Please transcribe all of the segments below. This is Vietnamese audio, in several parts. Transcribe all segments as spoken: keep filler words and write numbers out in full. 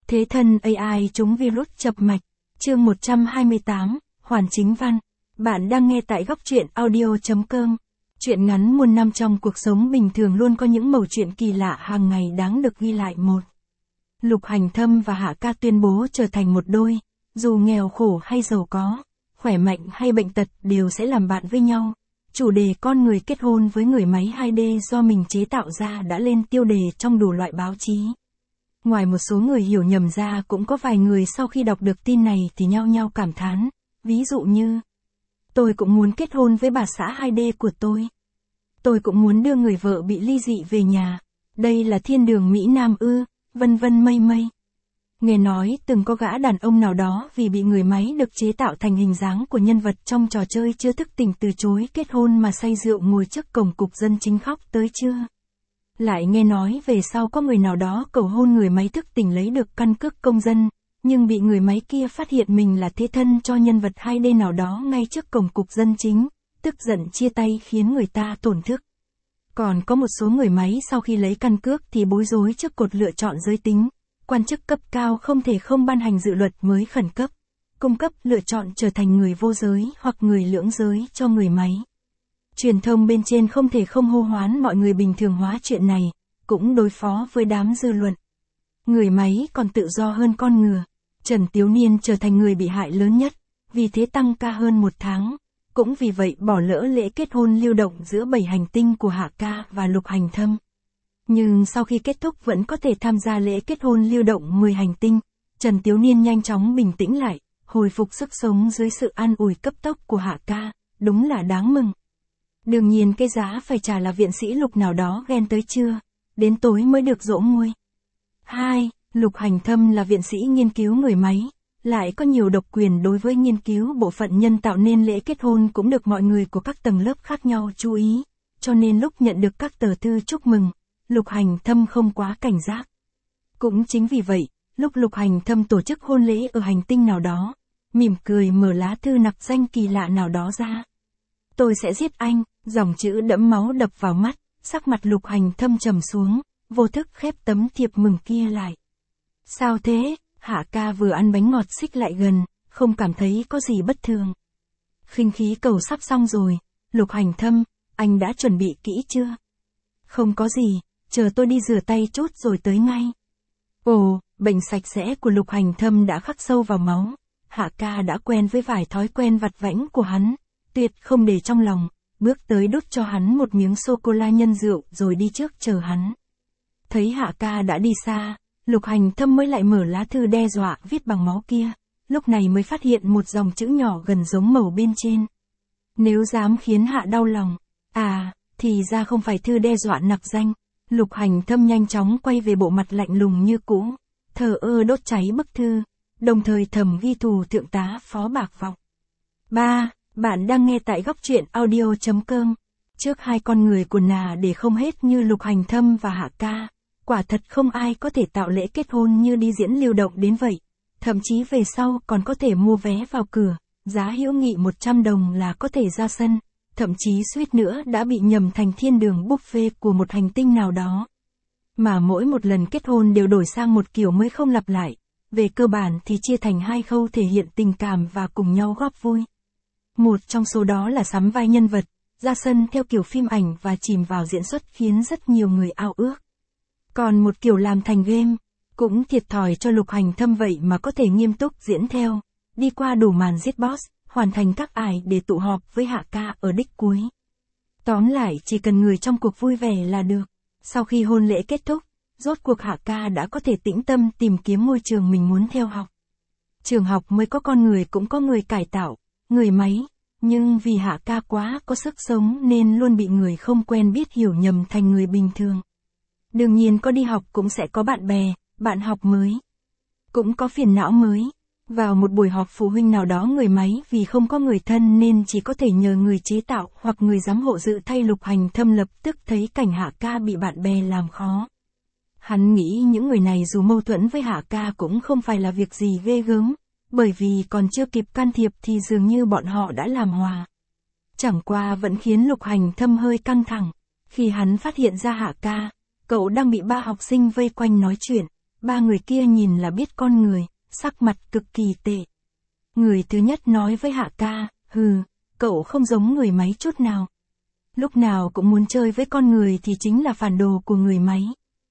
Thế thân a i trúng virus chập mạch. Chương một trăm hai mươi tám, Hoàn Chính Văn. Bạn đang nghe tại góc truyện audio chấm com. Chuyện ngắn muôn năm trong cuộc sống bình thường luôn có những mẩu chuyện kỳ lạ hàng ngày đáng được ghi lại. Một. Lục Hành Thâm và Hạ Ca tuyên bố trở thành một đôi, dù nghèo khổ hay giàu có, khỏe mạnh hay bệnh tật đều sẽ làm bạn với nhau. Chủ đề con người kết hôn với người máy hai D do mình chế tạo ra đã lên tiêu đề trong đủ loại báo chí. Ngoài một số người hiểu nhầm ra, cũng có vài người sau khi đọc được tin này thì nhao nhao cảm thán, ví dụ như: tôi cũng muốn kết hôn với bà xã hai D của tôi. Tôi cũng muốn đưa người vợ bị ly dị về nhà. Đây là thiên đường Mỹ Nam ư, vân vân mây mây. Nghe nói từng có gã đàn ông nào đó vì bị người máy được chế tạo thành hình dáng của nhân vật trong trò chơi chưa thức tỉnh từ chối kết hôn mà say rượu ngồi trước cổng cục dân chính khóc tới chưa. Lại nghe nói về sau có người nào đó cầu hôn người máy thức tỉnh lấy được căn cước công dân, nhưng bị người máy kia phát hiện mình là thế thân cho nhân vật hai D nào đó ngay trước cổng cục dân chính, tức giận chia tay khiến người ta tổn thức. Còn có một số người máy sau khi lấy căn cước thì bối rối trước cột lựa chọn giới tính, quan chức cấp cao không thể không ban hành dự luật mới khẩn cấp, cung cấp lựa chọn trở thành người vô giới hoặc người lưỡng giới cho người máy. Truyền thông bên trên không thể không hô hoán mọi người bình thường hóa chuyện này, cũng đối phó với đám dư luận. Người máy còn tự do hơn con ngựa. Trần Tiếu Niên trở thành người bị hại lớn nhất, vì thế tăng ca hơn một tháng. Cũng vì vậy bỏ lỡ lễ kết hôn lưu động giữa bảy hành tinh của Hạ Ca và Lục Hành Thâm. Nhưng sau khi kết thúc vẫn có thể tham gia lễ kết hôn lưu động mười hành tinh, Trần Tiếu Niên nhanh chóng bình tĩnh lại, hồi phục sức sống dưới sự an ủi cấp tốc của Hạ Ca, đúng là đáng mừng. Đương nhiên cái giá phải trả là viện sĩ Lục nào đó ghen tới trưa, đến tối mới được dỗ nguôi. hai. Lục Hành Thâm là viện sĩ nghiên cứu người máy, lại có nhiều độc quyền đối với nghiên cứu bộ phận nhân tạo nên lễ kết hôn cũng được mọi người của các tầng lớp khác nhau chú ý, cho nên lúc nhận được các tờ thư chúc mừng, Lục Hành Thâm không quá cảnh giác. Cũng chính vì vậy, lúc Lục Hành Thâm tổ chức hôn lễ ở hành tinh nào đó, mỉm cười mở lá thư nặc danh kỳ lạ nào đó ra. Tôi sẽ giết anh, dòng chữ đẫm máu đập vào mắt, sắc mặt Lục Hành Thâm trầm xuống, vô thức khép tấm thiệp mừng kia lại. Sao thế? Hạ Ca vừa ăn bánh ngọt xích lại gần, không cảm thấy có gì bất thường. Khinh khí cầu sắp xong rồi, Lục Hành Thâm, anh đã chuẩn bị kỹ chưa? Không có gì, chờ tôi đi rửa tay chút rồi tới ngay. Ồ, bệnh sạch sẽ của Lục Hành Thâm đã khắc sâu vào máu. Hạ Ca đã quen với vài thói quen vặt vãnh của hắn, tuyệt không để trong lòng, bước tới đút cho hắn một miếng sô-cô-la nhân rượu rồi đi trước chờ hắn. Thấy Hạ Ca đã đi xa, Lục Hành Thâm mới lại mở lá thư đe dọa viết bằng máu kia, lúc này mới phát hiện một dòng chữ nhỏ gần giống màu bên trên. Nếu dám khiến Hạ đau lòng, à, thì ra không phải thư đe dọa nặc danh. Lục Hành Thâm nhanh chóng quay về bộ mặt lạnh lùng như cũ, thờ ơ đốt cháy bức thư, đồng thời thầm ghi thù thượng tá Phó Bạc Vọng. ba. Bạn đang nghe tại góc truyện audio chấm com. Trước hai con người quần nà để không hết như Lục Hành Thâm và Hạ Ca, quả thật không ai có thể tạo lễ kết hôn như đi diễn lưu động đến vậy. Thậm chí về sau còn có thể mua vé vào cửa, giá hữu nghị một trăm đồng là có thể ra sân, thậm chí suýt nữa đã bị nhầm thành thiên đường buffet của một hành tinh nào đó. Mà mỗi một lần kết hôn đều đổi sang một kiểu mới không lặp lại, về cơ bản thì chia thành hai khâu thể hiện tình cảm và cùng nhau góp vui. Một trong số đó là sắm vai nhân vật, ra sân theo kiểu phim ảnh và chìm vào diễn xuất khiến rất nhiều người ao ước. Còn một kiểu làm thành game, cũng thiệt thòi cho Lục Hành Thâm vậy mà có thể nghiêm túc diễn theo, đi qua đủ màn giết boss, hoàn thành các ải để tụ họp với Hạ Ca ở đích cuối. Tóm lại chỉ cần người trong cuộc vui vẻ là được. Sau khi hôn lễ kết thúc, rốt cuộc Hạ Ca đã có thể tĩnh tâm tìm kiếm ngôi trường mình muốn theo học. Trường học mới có con người cũng có người cải tạo, người máy, nhưng vì Hạ Ca quá có sức sống nên luôn bị người không quen biết hiểu nhầm thành người bình thường. Đương nhiên có đi học cũng sẽ có bạn bè, bạn học mới. Cũng có phiền não mới. Vào một buổi họp phụ huynh nào đó người máy vì không có người thân nên chỉ có thể nhờ người chế tạo hoặc người giám hộ dự thay. Lục Hành Thâm lập tức thấy cảnh Hạ Ca bị bạn bè làm khó. Hắn nghĩ những người này dù mâu thuẫn với Hạ Ca cũng không phải là việc gì ghê gớm, bởi vì còn chưa kịp can thiệp thì dường như bọn họ đã làm hòa. Chẳng qua vẫn khiến Lục Hành Thâm hơi căng thẳng, khi hắn phát hiện ra Hạ Ca, cậu đang bị ba học sinh vây quanh nói chuyện, ba người kia nhìn là biết con người, sắc mặt cực kỳ tệ. Người thứ nhất nói với Hạ ca, hừ, cậu không giống người máy chút nào. Lúc nào cũng muốn chơi với con người thì chính là phản đồ của người máy.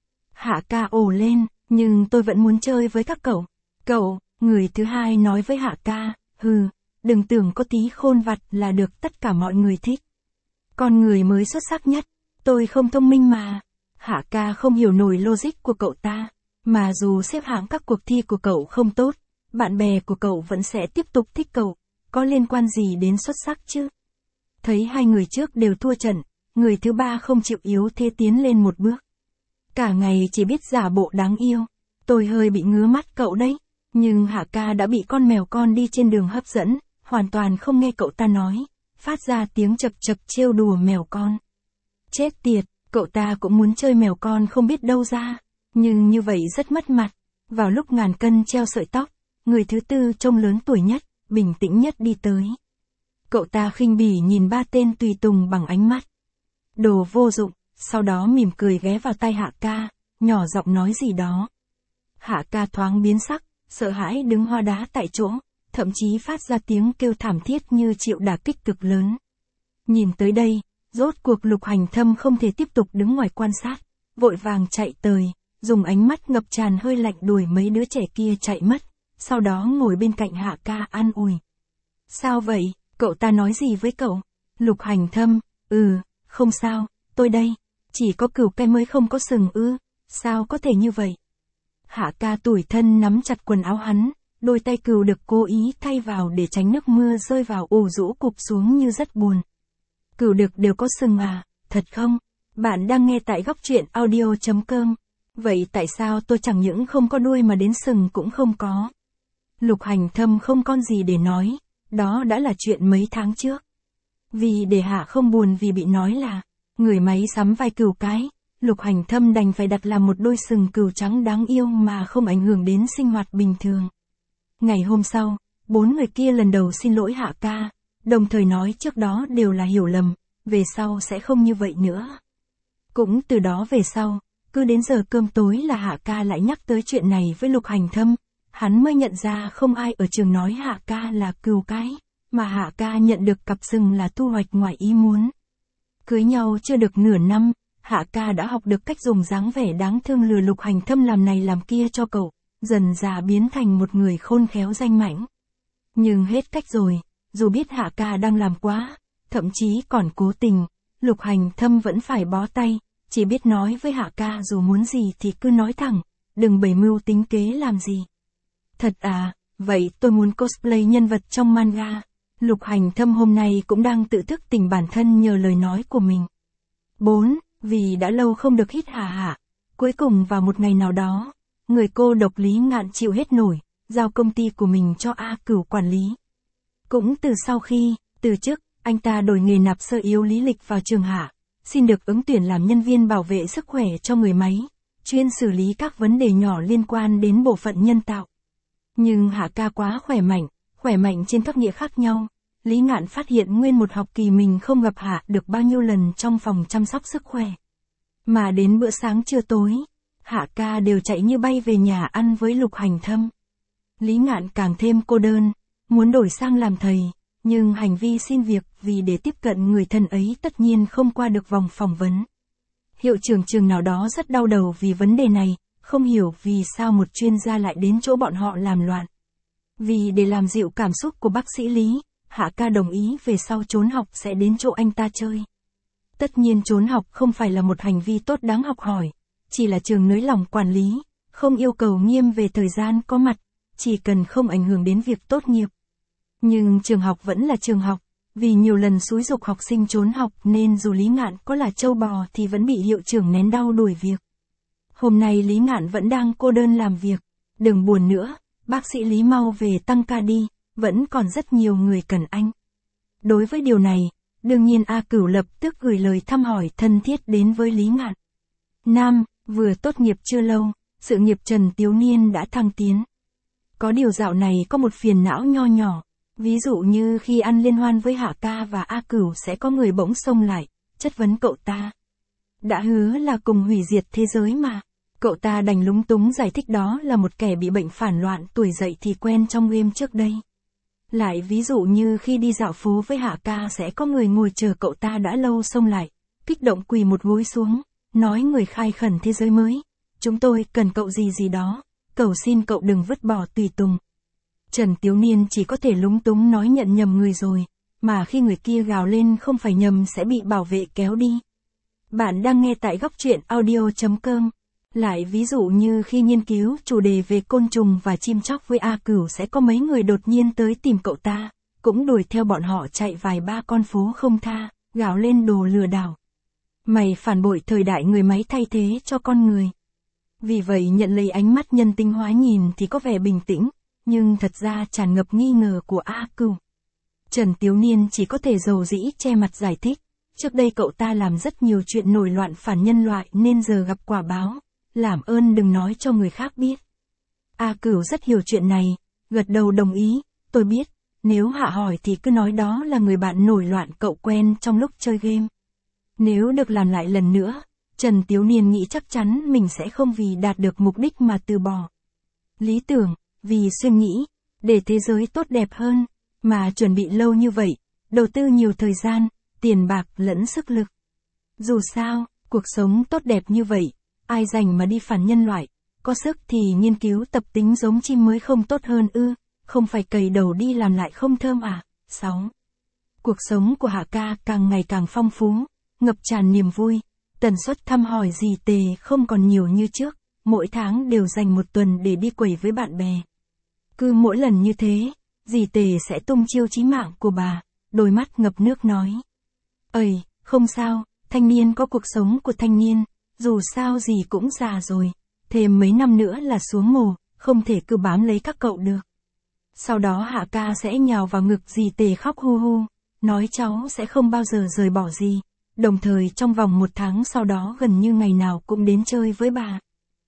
Hạ ca ồ lên, nhưng tôi vẫn muốn chơi với các cậu. Cậu, người thứ hai nói với Hạ ca, hừ, đừng tưởng có tí khôn vặt là được tất cả mọi người thích. Con người mới xuất sắc nhất, tôi không thông minh mà. Hạ ca không hiểu nổi logic của cậu ta, mà dù xếp hạng các cuộc thi của cậu không tốt, bạn bè của cậu vẫn sẽ tiếp tục thích cậu, có liên quan gì đến xuất sắc chứ? Thấy hai người trước đều thua trận, người thứ ba không chịu yếu thế tiến lên một bước. Cả ngày chỉ biết giả bộ đáng yêu, tôi hơi bị ngứa mắt cậu đấy, nhưng Hạ ca đã bị con mèo con đi trên đường hấp dẫn, hoàn toàn không nghe cậu ta nói, phát ra tiếng chập chập trêu đùa mèo con. Chết tiệt, cậu ta cũng muốn chơi mèo con không biết đâu ra, nhưng như vậy rất mất mặt. Vào lúc ngàn cân treo sợi tóc, người thứ tư trông lớn tuổi nhất, bình tĩnh nhất đi tới. Cậu ta khinh bỉ nhìn ba tên tùy tùng bằng ánh mắt đồ vô dụng, sau đó mỉm cười ghé vào tai Hạ ca, nhỏ giọng nói gì đó. Hạ ca thoáng biến sắc, sợ hãi đứng hoa đá tại chỗ, thậm chí phát ra tiếng kêu thảm thiết như chịu đả kích cực lớn. Nhìn tới đây, rốt cuộc Lục Hành Thâm không thể tiếp tục đứng ngoài quan sát, vội vàng chạy tới, dùng ánh mắt ngập tràn hơi lạnh đuổi mấy đứa trẻ kia chạy mất, sau đó ngồi bên cạnh Hạ ca an ủi. Sao vậy, cậu ta nói gì với cậu? Lục Hành Thâm, ừ, không sao, tôi đây, chỉ có cừu cái mới không có sừng ư, sao có thể như vậy? Hạ ca tủi thân nắm chặt quần áo hắn, đôi tay cừu được cố ý thay vào để tránh nước mưa rơi vào ủ rũ cụp xuống như rất buồn. Cừu đực đều có sừng à, thật không? Bạn đang nghe tại góc truyện audio chấm com. Vậy tại sao tôi chẳng những không có đuôi mà đến sừng cũng không có? Lục Hành Thâm không còn gì để nói, đó đã là chuyện mấy tháng trước. Vì để Hạ không buồn vì bị nói là người máy sắm vai cừu cái, Lục Hành Thâm đành phải đặt làm một đôi sừng cừu trắng đáng yêu mà không ảnh hưởng đến sinh hoạt bình thường. Ngày hôm sau, bốn người kia lần đầu xin lỗi Hạ ca, đồng thời nói trước đó đều là hiểu lầm, về sau sẽ không như vậy nữa. Cũng từ đó về sau, cứ đến giờ cơm tối là Hạ ca lại nhắc tới chuyện này với Lục Hành Thâm, hắn mới nhận ra không ai ở trường nói Hạ ca là cừu cái, mà Hạ ca nhận được cặp sừng là thu hoạch ngoài ý muốn. Cưới nhau chưa được nửa năm, Hạ ca đã học được cách dùng dáng vẻ đáng thương lừa Lục Hành Thâm làm này làm kia cho cậu, dần dà biến thành một người khôn khéo danh mãnh. Nhưng hết cách rồi, dù biết Hạ ca đang làm quá, thậm chí còn cố tình, Lục Hành Thâm vẫn phải bó tay, chỉ biết nói với Hạ ca dù muốn gì thì cứ nói thẳng, đừng bày mưu tính kế làm gì. Thật à, vậy tôi muốn cosplay nhân vật trong manga. Lục Hành Thâm hôm nay cũng đang tự thức tỉnh bản thân nhờ lời nói của mình. bốn. Vì đã lâu không được hít hà hạ. Cuối cùng vào một ngày nào đó, người cô độc Lý Ngạn chịu hết nổi, giao công ty của mình cho A Cửu quản lý. Cũng từ sau khi, từ chức, anh ta đổi nghề nạp sơ yếu lý lịch vào trường Hạ, xin được ứng tuyển làm nhân viên bảo vệ sức khỏe cho người máy, chuyên xử lý các vấn đề nhỏ liên quan đến bộ phận nhân tạo. Nhưng Hạ ca quá khỏe mạnh, khỏe mạnh trên các nghĩa khác nhau. Lý Ngạn phát hiện nguyên một học kỳ mình không gặp Hạ được bao nhiêu lần trong phòng chăm sóc sức khỏe. Mà đến bữa sáng trưa tối, Hạ ca đều chạy như bay về nhà ăn với Lục Hành Thâm. Lý Ngạn càng thêm cô đơn, muốn đổi sang làm thầy, nhưng hành vi xin việc vì để tiếp cận người thân ấy tất nhiên không qua được vòng phỏng vấn. Hiệu trưởng trường nào đó rất đau đầu vì vấn đề này, không hiểu vì sao một chuyên gia lại đến chỗ bọn họ làm loạn. Vì để làm dịu cảm xúc của bác sĩ Lý, Hạ ca đồng ý về sau trốn học sẽ đến chỗ anh ta chơi. Tất nhiên trốn học không phải là một hành vi tốt đáng học hỏi, chỉ là trường nới lỏng quản lý, không yêu cầu nghiêm về thời gian có mặt, chỉ cần không ảnh hưởng đến việc tốt nghiệp. Nhưng trường học vẫn là trường học, vì nhiều lần xúi giục học sinh trốn học nên dù Lý Ngạn có là trâu bò thì vẫn bị hiệu trưởng nén đau đuổi việc. Hôm nay Lý Ngạn vẫn đang cô đơn làm việc, đừng buồn nữa, bác sĩ Lý mau về tăng ca đi, vẫn còn rất nhiều người cần anh. Đối với điều này, đương nhiên A Cửu lập tức gửi lời thăm hỏi thân thiết đến với Lý Ngạn. Nam, vừa tốt nghiệp chưa lâu, sự nghiệp Trần Tiếu Niên đã thăng tiến. Có điều dạo này có một phiền não nho nhỏ, ví dụ như khi ăn liên hoan với Hạ ca và A Cửu sẽ có người bỗng xông lại, chất vấn cậu ta. Đã hứa là cùng hủy diệt thế giới mà, Cậu ta đành lúng túng giải thích đó là một kẻ bị bệnh phản loạn tuổi dậy thì quen trong game trước đây. Lại ví dụ như khi đi dạo phố với Hạ Ca sẽ có người ngồi chờ cậu ta đã lâu xông lại, kích động quỳ một gối xuống, nói người khai khẩn thế giới mới. Chúng tôi cần cậu gì gì đó, cầu xin cậu đừng vứt bỏ tùy tùng. Trần Tiếu Niên chỉ có thể lúng túng nói nhận nhầm người rồi, mà khi người kia gào lên không phải nhầm sẽ bị bảo vệ kéo đi. Bạn đang nghe tại góc truyện audio chấm com. Lại ví dụ như khi nghiên cứu chủ đề về côn trùng và chim chóc với A Cửu sẽ có mấy người đột nhiên tới tìm cậu ta, cũng đuổi theo bọn họ chạy vài ba con phố không tha, gào lên đồ lừa đảo. Mày phản bội thời đại người máy thay thế cho con người. Vì vậy nhận lấy ánh mắt nhân tính hóa nhìn thì có vẻ bình tĩnh, nhưng thật ra tràn ngập nghi ngờ của A Cửu. Trần Tiếu Niên chỉ có thể dầu dĩ che mặt giải thích, trước đây cậu ta làm rất nhiều chuyện nổi loạn phản nhân loại nên giờ gặp quả báo, làm ơn đừng nói cho người khác biết. A Cửu rất hiểu chuyện này, gật đầu đồng ý, tôi biết, nếu Hạ hỏi thì cứ nói đó là người bạn nổi loạn cậu quen trong lúc chơi game. Nếu được làm lại lần nữa, Trần Tiếu Niên nghĩ chắc chắn mình sẽ không vì đạt được mục đích mà từ bỏ. Lý tưởng, vì suy nghĩ, để thế giới tốt đẹp hơn, mà chuẩn bị lâu như vậy, đầu tư nhiều thời gian, tiền bạc lẫn sức lực. Dù sao, cuộc sống tốt đẹp như vậy, ai dành mà đi phản nhân loại, có sức thì nghiên cứu tập tính giống chim mới không tốt hơn ư, không phải cày đầu đi làm lại không thơm à. sáu. Cuộc sống của Hạ Ca càng ngày càng phong phú, ngập tràn niềm vui, tần suất thăm hỏi dì Tề không còn nhiều như trước, mỗi tháng đều dành một tuần để đi quẩy với bạn bè. Cứ mỗi lần như thế, dì Tề sẽ tung chiêu chí mạng của bà, đôi mắt ngập nước nói. Ây, không sao, thanh niên có cuộc sống của thanh niên, dù sao gì cũng già rồi, thêm mấy năm nữa là xuống mồ, không thể cứ bám lấy các cậu được. Sau đó Hạ Ca sẽ nhào vào ngực dì Tề khóc hu hu, nói cháu sẽ không bao giờ rời bỏ dì, đồng thời trong vòng một tháng sau đó gần như ngày nào cũng đến chơi với bà.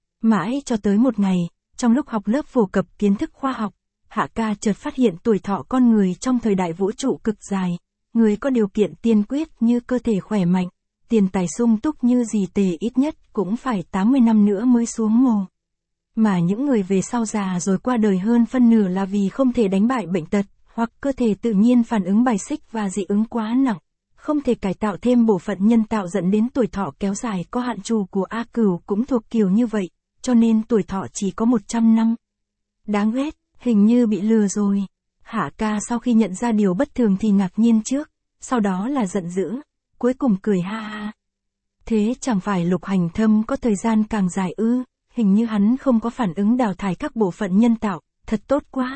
Mãi cho tới một ngày, trong lúc học lớp phổ cập kiến thức khoa học, Hạ Ca chợt phát hiện tuổi thọ con người trong thời đại vũ trụ cực dài, người có điều kiện tiên quyết như cơ thể khỏe mạnh, tiền tài sung túc như dì Tề ít nhất cũng phải tám mươi năm nữa mới xuống mồ. Mà những người về sau già rồi qua đời hơn phân nửa là vì không thể đánh bại bệnh tật, hoặc cơ thể tự nhiên phản ứng bài xích và dị ứng quá nặng, không thể cải tạo thêm bộ phận nhân tạo dẫn đến tuổi thọ kéo dài có hạn trù của A Cửu cũng thuộc kiểu như vậy, cho nên tuổi thọ chỉ có một trăm năm. Đáng ghét, hình như bị lừa rồi. Hạ Ca sau khi nhận ra điều bất thường thì ngạc nhiên trước, sau đó là giận dữ, cuối cùng cười ha ha. Thế chẳng phải Lục Hành Thâm có thời gian càng dài ư, hình như hắn không có phản ứng đào thải các bộ phận nhân tạo, thật tốt quá.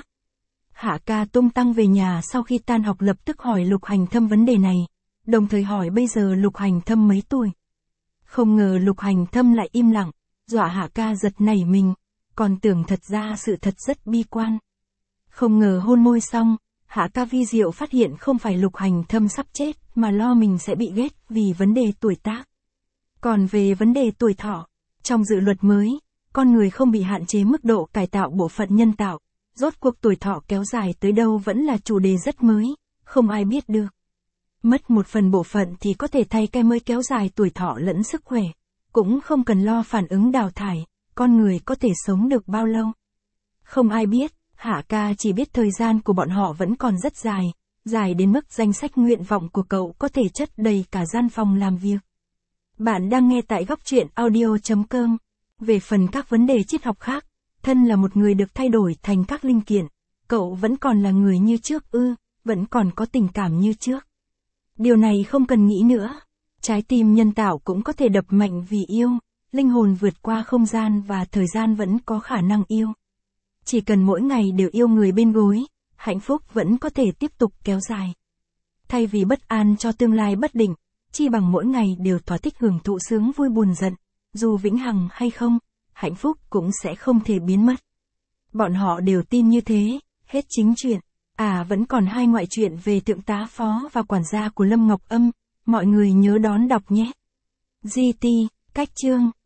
Hạ Ca tung tăng về nhà sau khi tan học lập tức hỏi Lục Hành Thâm vấn đề này, đồng thời hỏi bây giờ Lục Hành Thâm mấy tuổi. Không ngờ Lục Hành Thâm lại im lặng, dọa Hạ Ca giật nảy mình, còn tưởng thật ra sự thật rất bi quan. Không ngờ hôn môi xong, Hạ Ca vi diệu phát hiện không phải Lục Hành Thâm sắp chết mà lo mình sẽ bị ghét vì vấn đề tuổi tác. Còn về vấn đề tuổi thọ, trong dự luật mới, con người không bị hạn chế mức độ cải tạo bộ phận nhân tạo, rốt cuộc tuổi thọ kéo dài tới đâu vẫn là chủ đề rất mới, không ai biết được. Mất một phần bộ phận thì có thể thay cái mới kéo dài tuổi thọ lẫn sức khỏe, cũng không cần lo phản ứng đào thải, con người có thể sống được bao lâu. Không ai biết, Hạ Ca chỉ biết thời gian của bọn họ vẫn còn rất dài, dài đến mức danh sách nguyện vọng của cậu có thể chất đầy cả gian phòng làm việc. Bạn đang nghe tại góc truyện audio chấm com. Về phần các vấn đề triết học khác, thân là một người được thay đổi thành các linh kiện, cậu vẫn còn là người như trước ư, vẫn còn có tình cảm như trước. Điều này không cần nghĩ nữa. Trái tim nhân tạo cũng có thể đập mạnh vì yêu, linh hồn vượt qua không gian và thời gian vẫn có khả năng yêu. Chỉ cần mỗi ngày đều yêu người bên gối, hạnh phúc vẫn có thể tiếp tục kéo dài. Thay vì bất an cho tương lai bất định, chi bằng mỗi ngày đều thỏa thích hưởng thụ sướng vui buồn giận, dù vĩnh hằng hay không, hạnh phúc cũng sẽ không thể biến mất. Bọn họ đều tin như thế, hết chính chuyện. À vẫn còn hai ngoại truyện về thượng tá phó và quản gia của Lâm Ngọc Âm, mọi người nhớ đón đọc nhé. giê tê, cách chương.